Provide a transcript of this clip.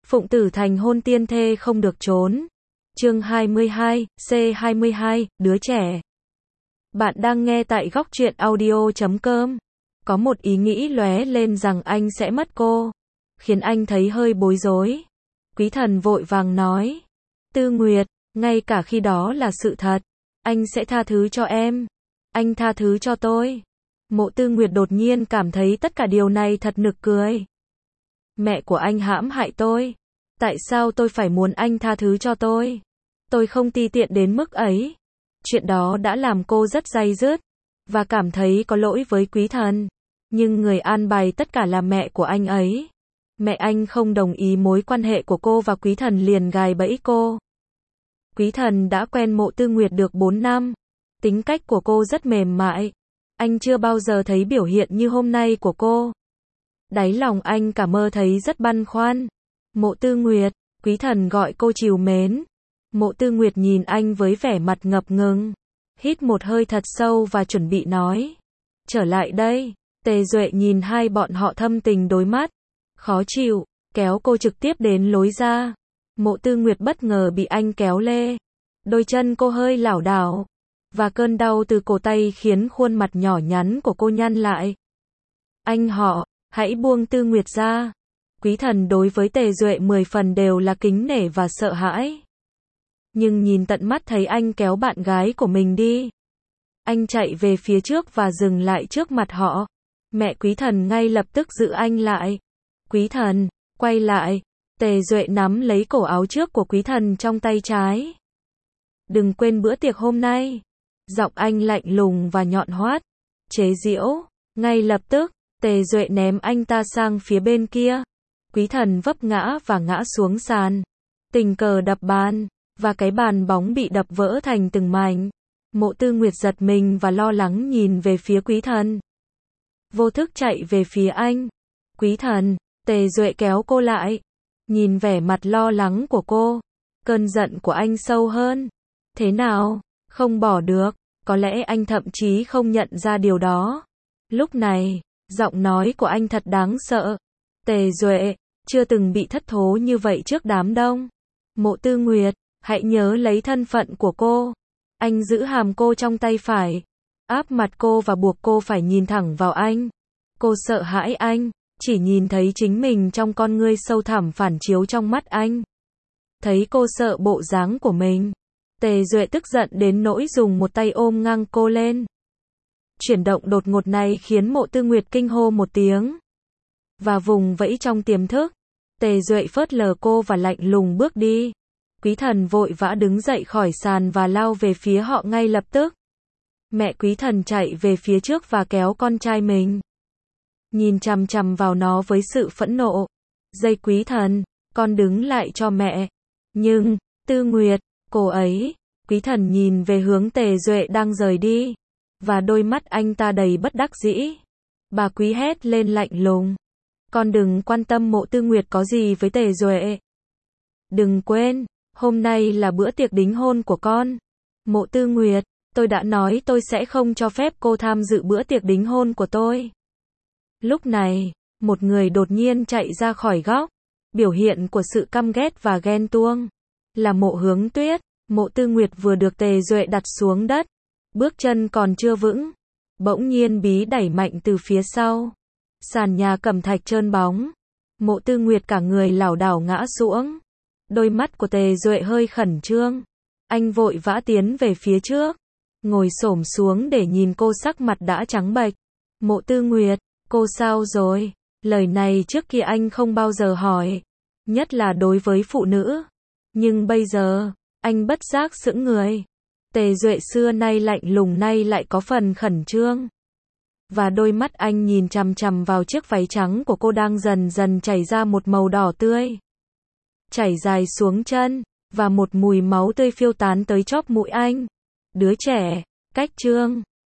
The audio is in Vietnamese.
Phụng Tử thành hôn tiên thê không được trốn. Chương 22, C22, đứa trẻ. Bạn đang nghe tại góc truyện audio.com. Có một ý nghĩ lóe lên rằng anh sẽ mất cô, khiến anh thấy hơi bối rối. Quý Thần vội vàng nói, Tư Nguyệt, ngay cả khi đó là sự thật, anh sẽ tha thứ cho em. Anh tha thứ cho tôi. Mộ Tư Nguyệt đột nhiên cảm thấy tất cả điều này thật nực cười. Mẹ của anh hãm hại tôi. Tại sao tôi phải muốn anh tha thứ cho tôi? Tôi không ti tiện đến mức ấy. Chuyện đó đã làm cô rất day dứt, và cảm thấy có lỗi với Quý Thần. Nhưng người an bài tất cả là mẹ của anh ấy. Mẹ anh không đồng ý mối quan hệ của cô và Quý Thần liền gài bẫy cô. Quý Thần đã quen Mộ Tư Nguyệt được 4 năm. Tính cách của cô rất mềm mại. Anh chưa bao giờ thấy biểu hiện như hôm nay của cô. Đáy lòng anh cả mơ thấy rất băn khoăn. Mộ Tư Nguyệt, Quý Thần gọi cô trìu mến. Mộ Tư Nguyệt nhìn anh với vẻ mặt ngập ngừng. Hít một hơi thật sâu và chuẩn bị nói. Trở lại đây. Tề Duệ nhìn hai bọn họ thâm tình đối mắt. Khó chịu, kéo cô trực tiếp đến lối ra. Mộ Tư Nguyệt bất ngờ bị anh kéo lê. Đôi chân cô hơi lảo đảo. Và cơn đau từ cổ tay khiến khuôn mặt nhỏ nhắn của cô nhăn lại. Anh họ, hãy buông Tư Nguyệt ra. Quý Thần đối với Tề Duệ 10 phần đều là kính nể và sợ hãi. Nhưng nhìn tận mắt thấy anh kéo bạn gái của mình đi. Anh chạy về phía trước và dừng lại trước mặt họ. Mẹ Quý Thần ngay lập tức giữ anh lại. Quý Thần, quay lại. Tề Duệ nắm lấy cổ áo trước của Quý Thần trong tay trái. Đừng quên bữa tiệc hôm nay. Giọng anh lạnh lùng và nhọn hoắt. Chế giễu. Ngay lập tức, Tề Duệ ném anh ta sang phía bên kia. Quý Thần vấp ngã và ngã xuống sàn. Tình cờ đập bàn, và cái bàn bóng bị đập vỡ thành từng mảnh. Mộ Tư Nguyệt giật mình và lo lắng nhìn về phía Quý Thần. Vô thức chạy về phía anh. Quý Thần, Tề Duệ kéo cô lại. Nhìn vẻ mặt lo lắng của cô. Cơn giận của anh sâu hơn. Thế nào? Không bỏ được. Có lẽ anh thậm chí không nhận ra điều đó. Lúc này, giọng nói của anh thật đáng sợ. Tề Duệ, chưa từng bị thất thố như vậy trước đám đông. Mộ Tư Nguyệt, hãy nhớ lấy thân phận của cô. Anh giữ hàm cô trong tay phải. Áp mặt cô và buộc cô phải nhìn thẳng vào anh. Cô sợ hãi anh. Chỉ nhìn thấy chính mình trong con ngươi sâu thẳm phản chiếu trong mắt anh. Thấy cô sợ bộ dáng của mình. Tề Duệ tức giận đến nỗi dùng một tay ôm ngang cô lên. Chuyển động đột ngột này khiến Mộ Tư Nguyệt kinh hô một tiếng. Và vùng vẫy trong tiềm thức. Tề Duệ phớt lờ cô và lạnh lùng bước đi. Quý Thần vội vã đứng dậy khỏi sàn và lao về phía họ ngay lập tức. Mẹ Quý Thần chạy về phía trước và kéo con trai mình. Nhìn chằm chằm vào nó với sự phẫn nộ. Dây Quý Thần, con đứng lại cho mẹ. Nhưng, Tư Nguyệt, cô ấy. Quý Thần nhìn về hướng Tề Duệ đang rời đi. Và đôi mắt anh ta đầy bất đắc dĩ. Bà Quý hét lên lạnh lùng. Con đừng quan tâm Mộ Tư Nguyệt có gì với Tề Duệ. Đừng quên, hôm nay là bữa tiệc đính hôn của con. Mộ Tư Nguyệt, tôi đã nói tôi sẽ không cho phép cô tham dự bữa tiệc đính hôn của tôi. Lúc này, một người đột nhiên chạy ra khỏi góc. Biểu hiện của sự căm ghét và ghen tuông. Là Mộ Hướng Tuyết. Mộ Tư Nguyệt vừa được Tề Duệ đặt xuống đất. Bước chân còn chưa vững. Bỗng nhiên bí đẩy mạnh từ phía sau. Sàn nhà cẩm thạch trơn bóng. Mộ Tư Nguyệt cả người lảo đảo ngã xuống. Đôi mắt của Tề Duệ hơi khẩn trương. Anh vội vã tiến về phía trước. Ngồi xổm xuống để nhìn cô sắc mặt đã trắng bệch. Mộ Tư Nguyệt, cô sao rồi? Lời này trước kia anh không bao giờ hỏi. Nhất là đối với phụ nữ. Nhưng bây giờ, anh bất giác sững người. Tề Duệ xưa nay lạnh lùng nay lại có phần khẩn trương. Và đôi mắt anh nhìn chằm chằm vào chiếc váy trắng của cô đang dần dần chảy ra một màu đỏ tươi. Chảy dài xuống chân, và một mùi máu tươi phiêu tán tới chóp mũi anh. Đứa trẻ, cách chương.